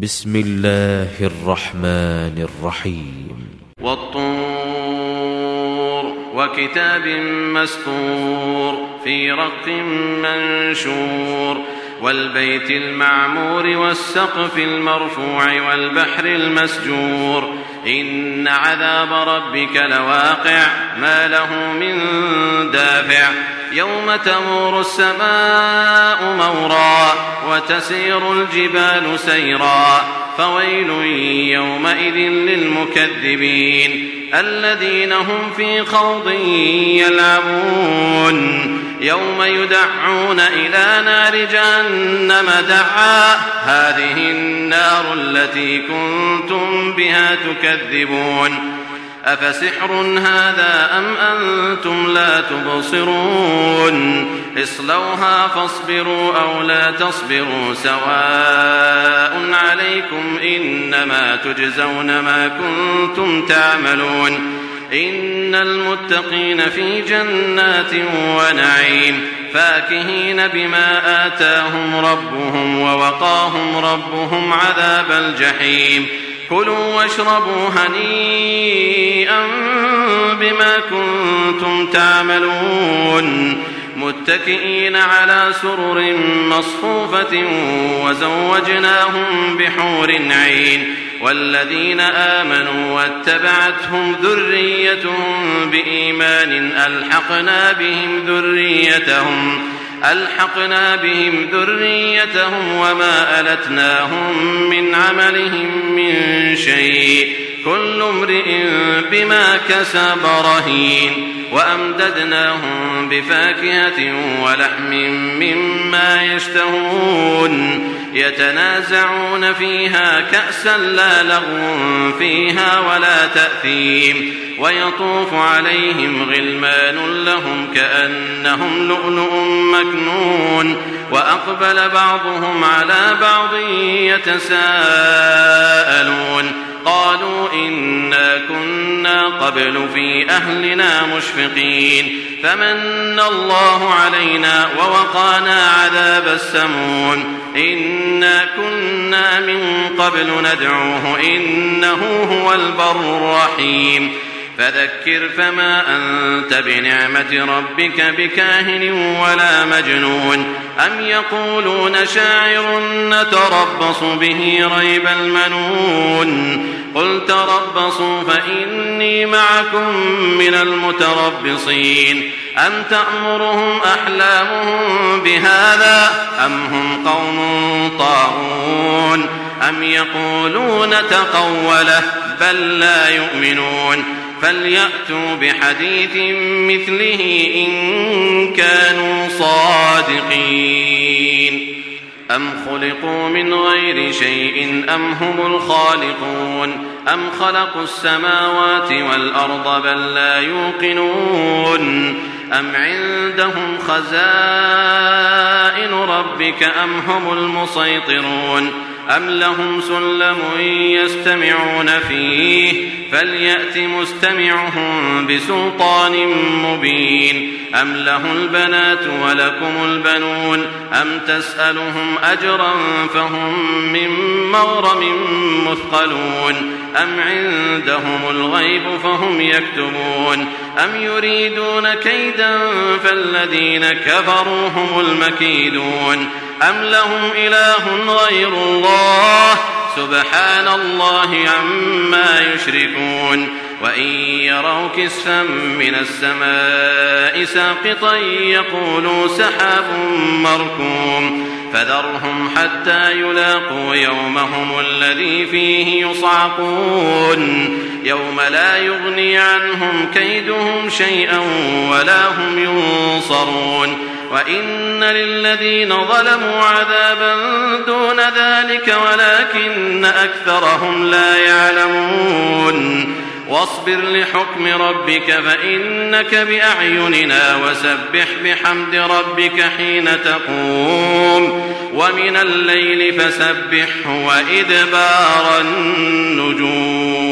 بسم الله الرحمن الرحيم والطور وكتاب مسطور في رق منشور والبيت المعمور والسقف المرفوع والبحر المسجور إن عذاب ربك لواقع ما له من دافع يوم تمور السماء مورا وتسير الجبال سيرا فويل يومئذ للمكذبين الذين هم في خوض يلعبون يوم يدعون إلى نار جهنم دعا هذه النار التي كنتم بها تكذبون أفسحر هذا أم أنتم لا تبصرون اصلوها فاصبروا أو لا تصبروا سواء عليكم إنما تجزون ما كنتم تعملون إن المتقين في جنات ونعيم فاكهين بما آتاهم ربهم ووقاهم ربهم عذاب الجحيم كلوا واشربوا هنيئا بما كنتم تعملون متكئين على سرر مصفوفة وزوجناهم بحور عين والذين آمنوا واتبعتهم ذريتهم بإيمان ألحقنا بهم ذريتهم وما ألتناهم من عملهم من شيء كل امرئ بما كسب رهين وأمددناهم بفاكهة ولحم مما يشتهون يتنازعون فيها كأسا لا لغو فيها ولا تأثيم ويطوف عليهم غلمان لهم كأنهم لؤلؤ مكنون وأقبل بعضهم على بعض يتساءلون قالوا إنا كنا قبل في أهلنا مشفقين فمن الله علينا ووقانا عذاب السموم إنا كنا من قبل ندعوه إنه هو البر الرحيم فذكر فما أنت بنعمة ربك بكاهن ولا مجنون أم يقولون شاعر نتربص به ريب المنون قل تربصوا فإني معكم من المتربصين أم تأمرهم أحلامهم بهذا أم هم قوم طاغون أم يقولون تقوله بل لا يؤمنون فليأتوا بحديث مثله إن كانوا صادقين أم خلقوا من غير شيء أم هم الخالقون أم خلقوا السماوات والأرض بل لا يوقنون أم عندهم خزائن ربك أم هم المسيطرون أم لهم سلم يستمعون فيه فليأت مستمعهم بسلطان مبين أم له البنات ولكم البنون أم تسألهم أجرا فهم من مغرم مثقلون أم عندهم الغيب فهم يكتبون أم يريدون كيدا فالذين كفروا هم المكيدون أم لهم إله غير الله سبحان الله عما يشركون وإن يروا كسفا من السماء ساقطا يقولوا سحاب مركوم فذرهم حتى يلاقوا يومهم الذي فيه يصعقون يوم لا يغني عنهم كيدهم شيئا ولا هم ينصرون وإن للذين ظلموا عذابا دون ذلك ولكن أكثرهم لا يعلمون واصبر لحكم ربك فإنك بأعيننا وسبح بحمد ربك حين تقوم ومن الليل فسبحه وإدبار النجوم